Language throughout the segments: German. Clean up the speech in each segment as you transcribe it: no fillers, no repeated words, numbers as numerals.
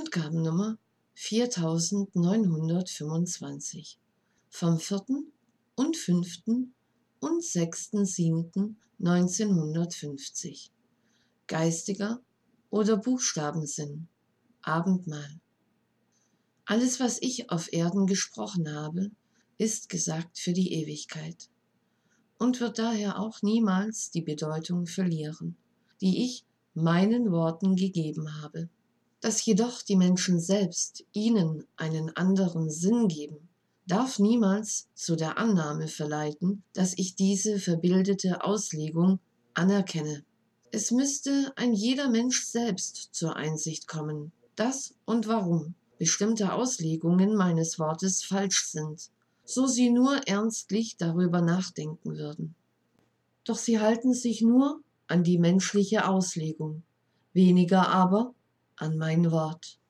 Grundgabennummer 4925 vom 4. und 5. und 6.7.1950. Geistiger oder Buchstabensinn. Abendmahl. Alles, was ich auf Erden gesprochen habe, ist gesagt für die Ewigkeit und wird daher auch niemals die Bedeutung verlieren, die ich meinen Worten gegeben habe. Dass jedoch die Menschen selbst ihnen einen anderen Sinn geben, darf niemals zu der Annahme verleiten, dass ich diese verbildete Auslegung anerkenne. Es müsste ein jeder Mensch selbst zur Einsicht kommen, dass und warum bestimmte Auslegungen meines Wortes falsch sind, so sie nur ernstlich darüber nachdenken würden. Doch sie halten sich nur an die menschliche Auslegung, weniger aber an mein Wort,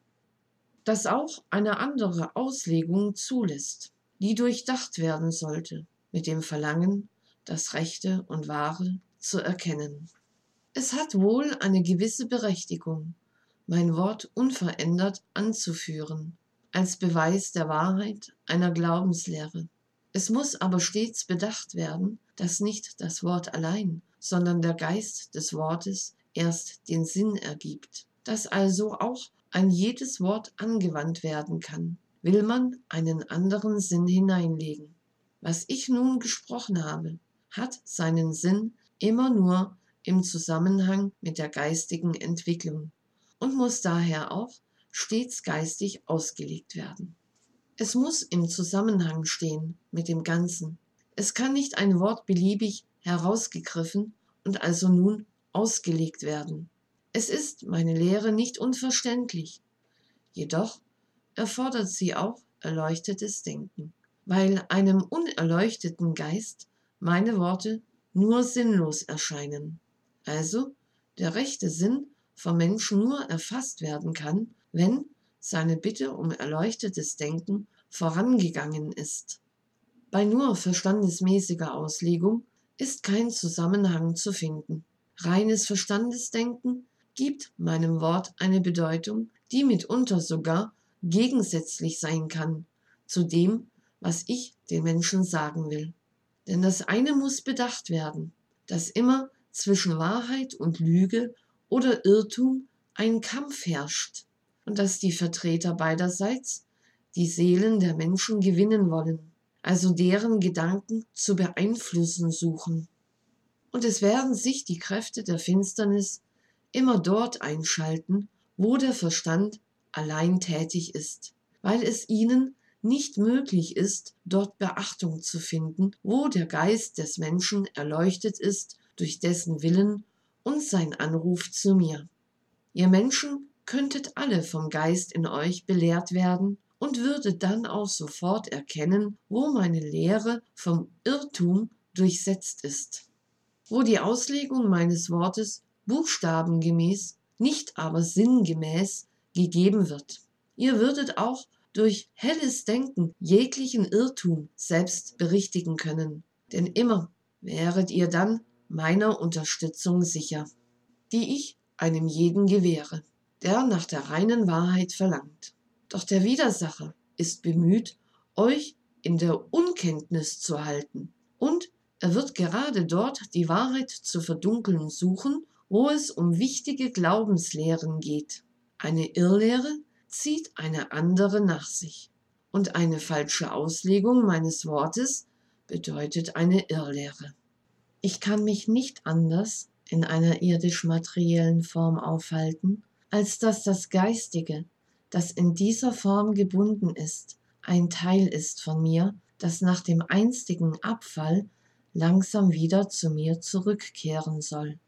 das auch eine andere Auslegung zulässt, die durchdacht werden sollte, mit dem Verlangen, das Rechte und Wahre zu erkennen. Es hat wohl eine gewisse Berechtigung, mein Wort unverändert anzuführen, als Beweis der Wahrheit einer Glaubenslehre. Es muss aber stets bedacht werden, dass nicht das Wort allein, sondern der Geist des Wortes erst den Sinn ergibt, dass also auch ein jedes Wort angewandt werden kann, will man einen anderen Sinn hineinlegen. Was ich nun gesprochen habe, hat seinen Sinn immer nur im Zusammenhang mit der geistigen Entwicklung und muss daher auch stets geistig ausgelegt werden. Es muss im Zusammenhang stehen mit dem Ganzen. Es kann nicht ein Wort beliebig herausgegriffen und also nun ausgelegt werden. Es ist meine Lehre nicht unverständlich, jedoch erfordert sie auch erleuchtetes Denken, weil einem unerleuchteten Geist meine Worte nur sinnlos erscheinen. Also der rechte Sinn vom Menschen nur erfasst werden kann, wenn seine Bitte um erleuchtetes Denken vorangegangen ist. Bei nur verstandesmäßiger Auslegung ist kein Zusammenhang zu finden. Reines Verstandesdenken gibt meinem Wort eine Bedeutung, die mitunter sogar gegensätzlich sein kann zu dem, was ich den Menschen sagen will. Denn das eine muss bedacht werden, dass immer zwischen Wahrheit und Lüge oder Irrtum ein Kampf herrscht und dass die Vertreter beiderseits die Seelen der Menschen gewinnen wollen, also deren Gedanken zu beeinflussen suchen. Und es werden sich die Kräfte der Finsternis immer dort einschalten, wo der Verstand allein tätig ist, weil es ihnen nicht möglich ist, dort Beachtung zu finden, wo der Geist des Menschen erleuchtet ist durch dessen Willen und sein Anruf zu mir. Ihr Menschen könntet alle vom Geist in euch belehrt werden und würdet dann auch sofort erkennen, wo meine Lehre vom Irrtum durchsetzt ist, wo die Auslegung meines Wortes buchstabengemäß, nicht aber sinngemäß gegeben wird. Ihr würdet auch durch helles Denken jeglichen Irrtum selbst berichtigen können, denn immer wäret ihr dann meiner Unterstützung sicher, die ich einem jeden gewähre, der nach der reinen Wahrheit verlangt. Doch der Widersacher ist bemüht, euch in der Unkenntnis zu halten, und er wird gerade dort die Wahrheit zu verdunkeln suchen, wo es um wichtige Glaubenslehren geht. Eine Irrlehre zieht eine andere nach sich, und eine falsche Auslegung meines Wortes bedeutet eine Irrlehre. Ich kann mich nicht anders in einer irdisch-materiellen Form aufhalten, als dass das Geistige, das in dieser Form gebunden ist, ein Teil ist von mir, das nach dem einstigen Abfall langsam wieder zu mir zurückkehren soll.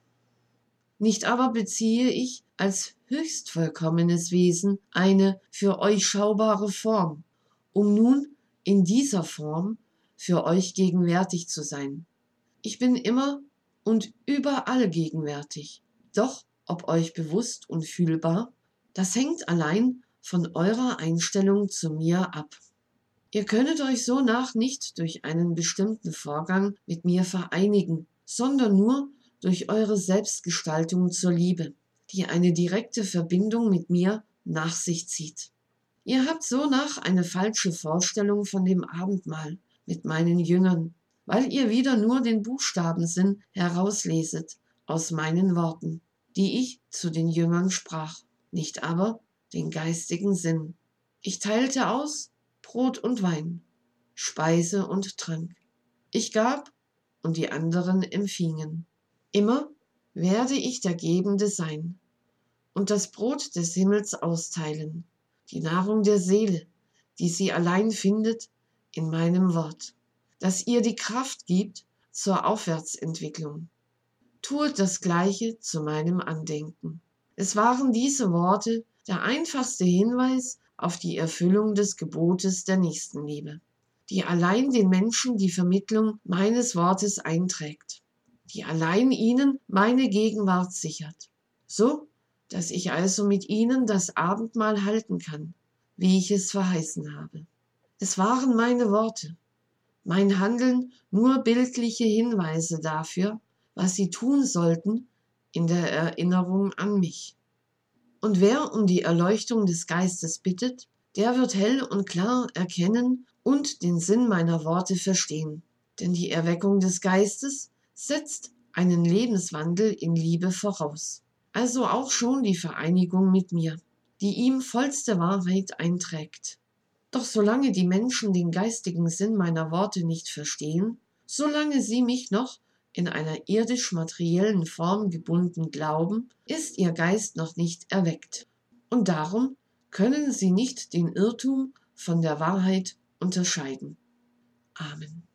Nicht aber beziehe ich als höchst vollkommenes Wesen eine für euch schaubare Form, um nun in dieser Form für euch gegenwärtig zu sein. Ich bin immer und überall gegenwärtig, doch ob euch bewusst und fühlbar, das hängt allein von eurer Einstellung zu mir ab. Ihr könnet euch sonach nicht durch einen bestimmten Vorgang mit mir vereinigen, sondern nur durch eure Selbstgestaltung zur Liebe, die eine direkte Verbindung mit mir nach sich zieht. Ihr habt sonach eine falsche Vorstellung von dem Abendmahl mit meinen Jüngern, weil ihr wieder nur den Buchstabensinn herausleset aus meinen Worten, die ich zu den Jüngern sprach, nicht aber den geistigen Sinn. Ich teilte aus Brot und Wein, Speise und Trank. Ich gab und die anderen empfingen. Immer werde ich der Gebende sein und das Brot des Himmels austeilen, die Nahrung der Seele, die sie allein findet in meinem Wort, das ihr die Kraft gibt zur Aufwärtsentwicklung. Tue das Gleiche zu meinem Andenken. Es waren diese Worte der einfachste Hinweis auf die Erfüllung des Gebotes der Nächstenliebe, die allein den Menschen die Vermittlung meines Wortes einträgt, die allein ihnen meine Gegenwart sichert, so dass ich also mit ihnen das Abendmahl halten kann, wie ich es verheißen habe. Es waren meine Worte, mein Handeln nur bildliche Hinweise dafür, was sie tun sollten in der Erinnerung an mich. Und wer um die Erleuchtung des Geistes bittet, der wird hell und klar erkennen und den Sinn meiner Worte verstehen. Denn die Erweckung des Geistes setzt einen Lebenswandel in Liebe voraus. Also auch schon die Vereinigung mit mir, die ihm vollste Wahrheit einträgt. Doch solange die Menschen den geistigen Sinn meiner Worte nicht verstehen, solange sie mich noch in einer irdisch-materiellen Form gebunden glauben, ist ihr Geist noch nicht erweckt. Und darum können sie nicht den Irrtum von der Wahrheit unterscheiden. Amen.